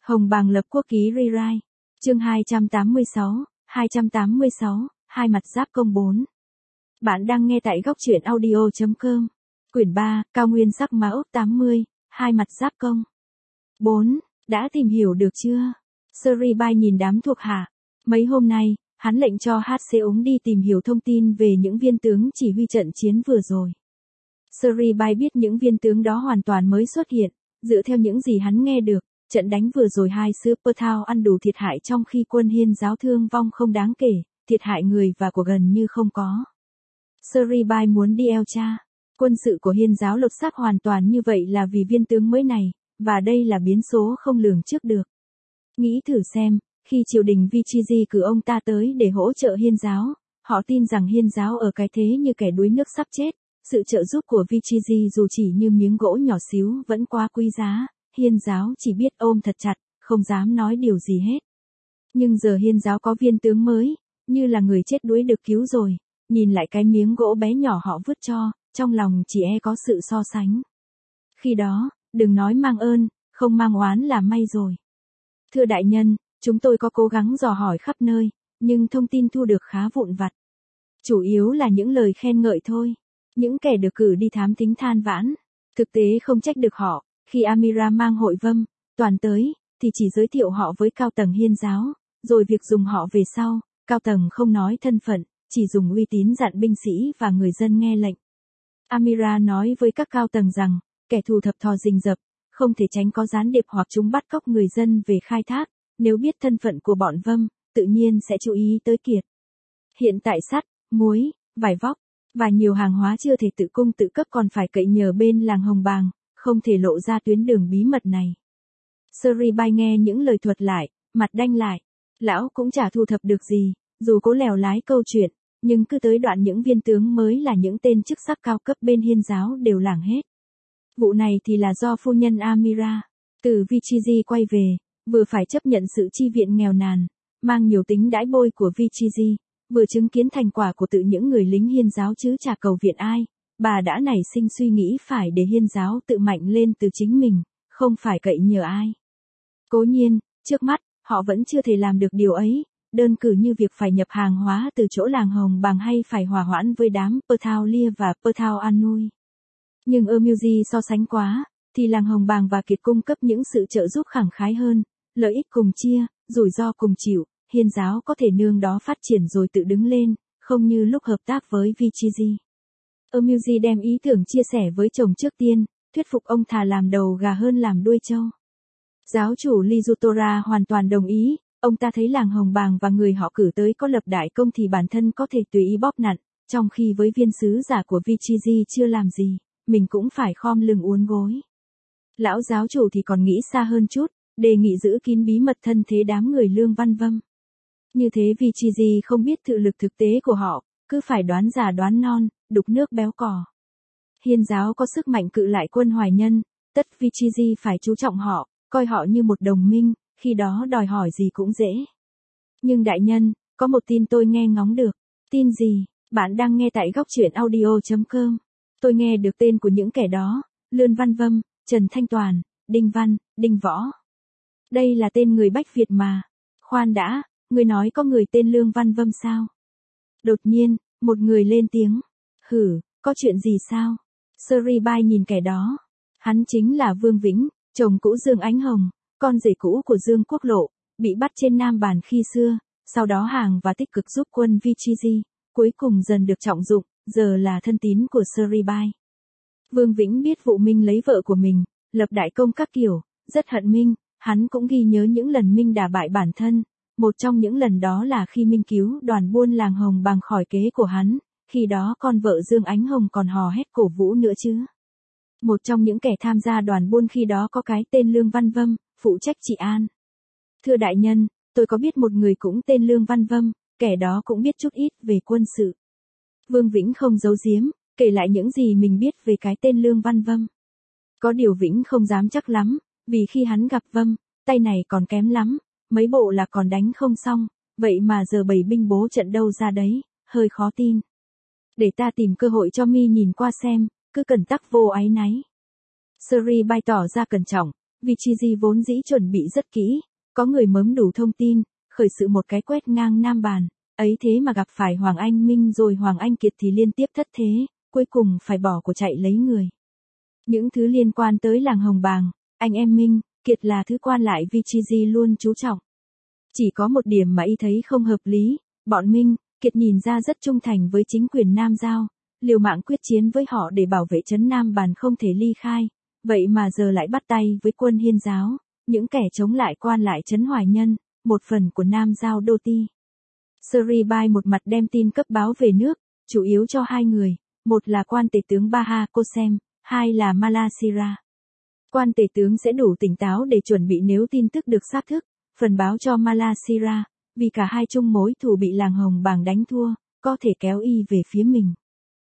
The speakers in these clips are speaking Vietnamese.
Hồng Bàng lập quốc ký rewrite. Chương 286, hai mặt giáp công 4. Bạn đang nghe tại góc truyện audio.com. Quyển 3, Cao Nguyên sắc má ốc 80, hai mặt giáp công 4. Đã tìm hiểu được chưa? Seribai nhìn đám thuộc hạ. Mấy hôm nay, hắn lệnh cho HC ống đi tìm hiểu thông tin về những viên tướng chỉ huy trận chiến vừa rồi. Seribai biết những viên tướng đó hoàn toàn mới xuất hiện, dựa theo những gì hắn nghe được. Trận đánh vừa rồi hai xứ Perthao ăn đủ thiệt hại trong khi quân Hiên giáo thương vong không đáng kể, thiệt hại người và của gần như không có. Seribai muốn đi điều tra. Quân sự của Hiên giáo lột xác hoàn toàn như vậy là vì viên tướng mới này, và đây là biến số không lường trước được. Nghĩ thử xem, khi triều đình Vichiji cử ông ta tới để hỗ trợ Hiên giáo, họ tin rằng Hiên giáo ở cái thế như kẻ đuối nước sắp chết, sự trợ giúp của Vichiji dù chỉ như miếng gỗ nhỏ xíu vẫn quá quý giá. Hiên giáo chỉ biết ôm thật chặt, không dám nói điều gì hết. Nhưng giờ Hiên giáo có viên tướng mới, như là người chết đuối được cứu rồi, nhìn lại cái miếng gỗ bé nhỏ họ vứt cho, trong lòng chỉ có sự so sánh. Khi đó, đừng nói mang ơn, không mang oán là may rồi. Thưa đại nhân, chúng tôi có cố gắng dò hỏi khắp nơi, nhưng thông tin thu được khá vụn vặt. Chủ yếu là những lời khen ngợi thôi. Những kẻ được cử đi thám thính than vãn. Thực tế không trách được họ. Khi Amira mang hội vâm, toàn tới, thì chỉ giới thiệu họ với cao tầng Hiên giáo, rồi việc dùng họ về sau, cao tầng không nói thân phận, chỉ dùng uy tín dặn binh sĩ và người dân nghe lệnh. Amira nói với các cao tầng rằng, kẻ thù thập thò rình rập, không thể tránh có gián điệp hoặc chúng bắt cóc người dân về khai thác, nếu biết thân phận của bọn vâm, tự nhiên sẽ chú ý tới kiệt. Hiện tại sắt, muối, vải vóc, và nhiều hàng hóa chưa thể tự cung tự cấp còn phải cậy nhờ bên làng Hồng Bàng. Không thể lộ ra tuyến đường bí mật này. Seribai nghe những lời thuật lại, mặt đanh lại. Lão cũng chả thu thập được gì, dù cố lèo lái câu chuyện, nhưng cứ tới đoạn những viên tướng mới là những tên chức sắc cao cấp bên Hiên giáo đều lảng hết. Vụ này thì là do phu nhân Amira, từ Vichiji quay về, vừa phải chấp nhận sự chi viện nghèo nàn, mang nhiều tính đãi bôi của Vichiji, vừa chứng kiến thành quả của tự những người lính Hiên giáo chứ chả cầu viện ai. Bà đã nảy sinh suy nghĩ phải để Hiên giáo tự mạnh lên từ chính mình, không phải cậy nhờ ai. Cố nhiên, trước mắt, họ vẫn chưa thể làm được điều ấy, đơn cử như việc phải nhập hàng hóa từ chỗ làng Hồng Bàng hay phải hòa hoãn với đám Perthao Lia và Perthao Anui. Nhưng Muji so sánh quá, thì làng Hồng Bàng và Kiệt cung cấp những sự trợ giúp khẳng khái hơn, lợi ích cùng chia, rủi ro cùng chịu, Hiên giáo có thể nương đó phát triển rồi tự đứng lên, không như lúc hợp tác với Vichiji. Muji đem ý tưởng chia sẻ với chồng trước tiên, thuyết phục ông thà làm đầu gà hơn làm đuôi trâu. Giáo chủ Lizutora hoàn toàn đồng ý, ông ta thấy làng Hồng Bàng và người họ cử tới có lập đại công thì bản thân có thể tùy ý bóp nặn, trong khi với viên sứ giả của Vichiji chưa làm gì, mình cũng phải khom lưng uốn gối. Lão giáo chủ thì còn nghĩ xa hơn chút, đề nghị giữ kín bí mật thân thế đám người Lương Văn Vâm. Như thế Vichiji không biết thực lực thực tế của họ, cứ phải đoán già đoán non, đục nước béo cò. Hiên giáo có sức mạnh cự lại quân Hoài Nhân, tất Vichiji phải chú trọng họ, coi họ như một đồng minh, khi đó đòi hỏi gì cũng dễ. Nhưng đại nhân, có một tin tôi nghe ngóng được. Tin gì? Bạn đang nghe tại góc truyện audio.com. Tôi nghe được tên của những kẻ đó, Lương Văn Vâm, Trần Thanh Toàn, Đinh Văn, Đinh Võ. Đây là tên người Bách Việt mà. Khoan đã, người nói có người tên Lương Văn Vâm sao? Đột nhiên, một người lên tiếng. Hử, có chuyện gì sao? Seribai nhìn kẻ đó. Hắn chính là Vương Vĩnh, chồng cũ Dương Ánh Hồng, con rể cũ của Dương Quốc Lộ, bị bắt trên Nam Bản khi xưa, sau đó hàng và tích cực giúp quân Vichiji, cuối cùng dần được trọng dụng, giờ là thân tín của Seribai. Vương Vĩnh biết vụ Minh lấy vợ của mình, lập đại công các kiểu, rất hận Minh, hắn cũng ghi nhớ những lần Minh đả bại bản thân. Một trong những lần đó là khi Minh cứu đoàn buôn làng Hồng Bàng khỏi kế của hắn, khi đó con vợ Dương Ánh Hồng còn hò hét cổ vũ nữa chứ. Một trong những kẻ tham gia đoàn buôn khi đó có cái tên Lương Văn Vâm, phụ trách trị an. Thưa đại nhân, tôi có biết một người cũng tên Lương Văn Vâm, kẻ đó cũng biết chút ít về quân sự. Vương Vĩnh không giấu giếm, kể lại những gì mình biết về cái tên Lương Văn Vâm. Có điều Vĩnh không dám chắc lắm, vì khi hắn gặp Vâm, tay này còn kém lắm, mấy bộ là còn đánh không xong, vậy mà giờ bày binh bố trận đâu ra đấy, hơi khó tin. Để ta tìm cơ hội cho mi nhìn qua xem, cứ cẩn tắc vô áy náy. Seri bày tỏ ra cẩn trọng, Vichiji vốn dĩ chuẩn bị rất kỹ, có người mớm đủ thông tin, khởi sự một cái quét ngang Nam bàn, ấy thế mà gặp phải Hoàng Anh Minh rồi Hoàng Anh Kiệt thì liên tiếp thất thế, cuối cùng phải bỏ của chạy lấy người. Những thứ liên quan tới làng Hồng Bàng, anh em Minh, Kiệt là thứ quan lại Vichiji luôn chú trọng. Chỉ có một điểm mà y thấy không hợp lý, bọn Minh, Kiệt nhìn ra rất trung thành với chính quyền Nam Giao, liều mạng quyết chiến với họ để bảo vệ trấn Nam bàn không thể ly khai, vậy mà giờ lại bắt tay với quân Hiên giáo, những kẻ chống lại quan lại trấn Hoài Nhân, một phần của Nam Giao Đô Ti. Sri Bai một mặt đem tin cấp báo về nước, chủ yếu cho hai người, một là quan tể tướng Baha Kosem, hai là Malasira. Quan tể tướng sẽ đủ tỉnh táo để chuẩn bị nếu tin tức được xác thực, phần báo cho Malasira, vì cả hai chung mối thù bị làng Hồng Bàng đánh thua, có thể kéo y về phía mình.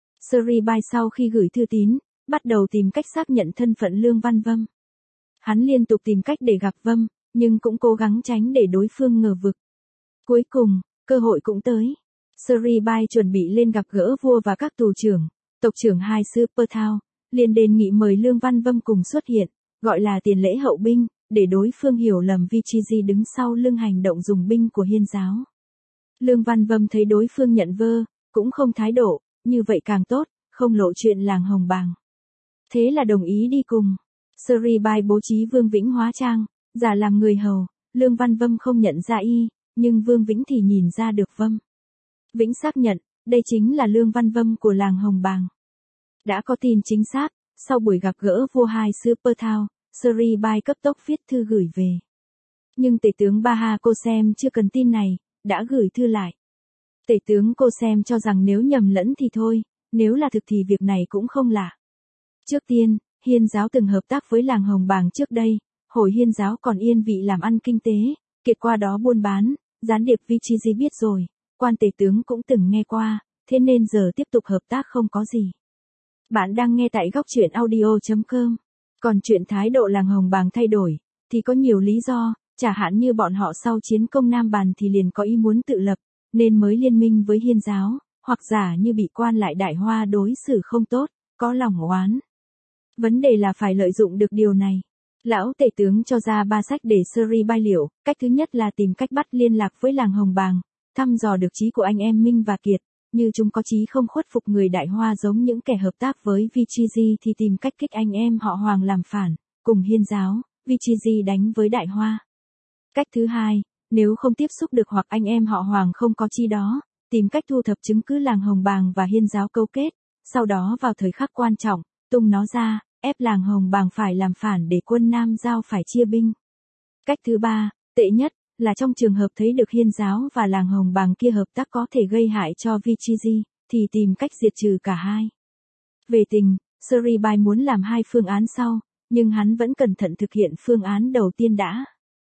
Sri Bai sau khi gửi thư tín, bắt đầu tìm cách xác nhận thân phận Lương Văn Vâm. Hắn liên tục tìm cách để gặp Vâm, nhưng cũng cố gắng tránh để đối phương ngờ vực. Cuối cùng, cơ hội cũng tới. Sri Bai chuẩn bị lên gặp gỡ vua và các tù trưởng, tộc trưởng hai Super Thao, liền đề nghị mời Lương Văn Vâm cùng xuất hiện, gọi là tiền lễ hậu binh, để đối phương hiểu lầm Vichiji đứng sau lưng hành động dùng binh của Hiên giáo. Lương Văn Vâm thấy đối phương nhận vơ, cũng không thái độ, như vậy càng tốt, không lộ chuyện làng Hồng Bàng. Thế là đồng ý đi cùng. Sri Bai bố trí Vương Vĩnh hóa trang, giả làm người hầu, Lương Văn Vâm không nhận ra y, nhưng Vương Vĩnh thì nhìn ra được Vâm. Vĩnh xác nhận, đây chính là Lương Văn Vâm của làng Hồng Bàng. Đã có tin chính xác, sau buổi gặp gỡ vua hai Super Thao, Sri Bai cấp tốc viết thư gửi về. Nhưng tể tướng Baha Kosem chưa cần tin này, đã gửi thư lại. Tể tướng Kosem cho rằng nếu nhầm lẫn thì thôi, nếu là thực thì việc này cũng không lạ. Trước tiên, Hiên giáo từng hợp tác với làng Hồng Bàng trước đây, hồi Hiên giáo còn yên vị làm ăn kinh tế, Kiệt qua đó buôn bán, gián điệp Vichiji biết rồi, quan tể tướng cũng từng nghe qua, thế nên giờ tiếp tục hợp tác không có gì. Bạn đang nghe tại góc truyện audio.com. Còn chuyện thái độ làng Hồng Bàng thay đổi, thì có nhiều lý do, chả hạn như bọn họ sau chiến công Nam bàn thì liền có ý muốn tự lập, nên mới liên minh với Hiên giáo, hoặc giả như bị quan lại Đại Hoa đối xử không tốt, có lòng oán. Vấn đề là phải lợi dụng được điều này. Lão tể tướng cho ra 3 sách để Sri Bai liệu, cách thứ nhất là tìm cách bắt liên lạc với làng Hồng Bàng, thăm dò được trí của anh em Minh và Kiệt, như chúng có chí không khuất phục người Đại Hoa giống những kẻ hợp tác với Vichiji thì tìm cách kích anh em họ Hoàng làm phản, cùng Hiên giáo, Vichiji đánh với Đại Hoa. Cách thứ hai, nếu không tiếp xúc được hoặc anh em họ Hoàng không có chi đó, tìm cách thu thập chứng cứ làng Hồng Bàng và Hiên giáo cấu kết, sau đó vào thời khắc quan trọng, tung nó ra, ép làng Hồng Bàng phải làm phản để quân Nam Giao phải chia binh. Cách thứ ba, tệ nhất, là trong trường hợp thấy được Hiên giáo và làng Hồng Bàng kia hợp tác có thể gây hại cho Vichiji, thì tìm cách diệt trừ cả hai. Về tình, Sri Bai muốn làm hai phương án sau, nhưng hắn vẫn cẩn thận thực hiện phương án đầu tiên đã.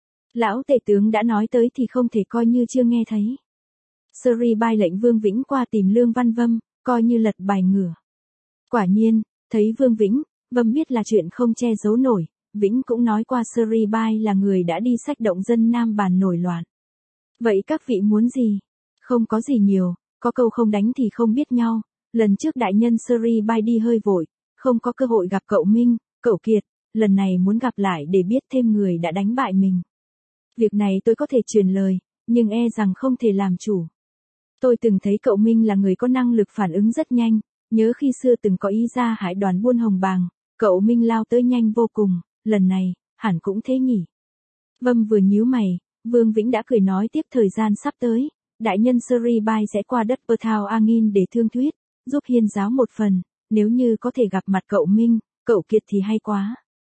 Lão tể tướng đã nói tới thì không thể coi như chưa nghe thấy. Sri Bai lệnh Vương Vĩnh qua tìm Lương Văn Vâm, coi như lật bài ngửa. Quả nhiên, thấy Vương Vĩnh, Vâm biết là chuyện không che giấu nổi, Vĩnh cũng nói qua Sri Bai là người đã đi xách động dân Nam bàn nổi loạn. Vậy các vị muốn gì? Không có gì nhiều, có câu không đánh thì không biết nhau, lần trước đại nhân Sri Bai đi hơi vội, không có cơ hội gặp cậu Minh, cậu Kiệt, lần này muốn gặp lại để biết thêm người đã đánh bại mình. Việc này tôi có thể truyền lời, nhưng e rằng không thể làm chủ. Tôi từng thấy cậu Minh là người có năng lực phản ứng rất nhanh, nhớ khi xưa từng có ý ra hại đoàn buôn Hồng Bàng, cậu Minh lao tới nhanh vô cùng, lần này, hẳn cũng thế nhỉ. Vâm vừa nhíu mày, Vương Vĩnh đã cười nói tiếp thời gian sắp tới, đại nhân Sri Bai sẽ qua đất Perthao Angin để thương thuyết, giúp Hiên giáo một phần, nếu như có thể gặp mặt cậu Minh, cậu Kiệt thì hay quá.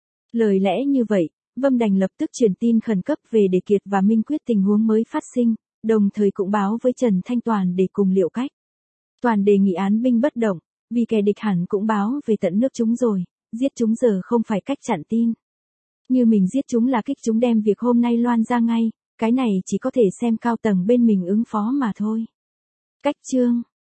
Lời lẽ như vậy, Vâm đành lập tức truyền tin khẩn cấp về để Kiệt và Minh quyết tình huống mới phát sinh, đồng thời cũng báo với Trần Thanh Toàn để cùng liệu cách. Toàn đề nghị án binh bất động, vì kẻ địch hẳn cũng báo về tận nước chúng rồi, giết chúng giờ không phải cách chặn tin. Như mình giết chúng là kích chúng đem việc hôm nay loan ra ngay, cái này chỉ có thể xem cao tầng bên mình ứng phó mà thôi. Cách chương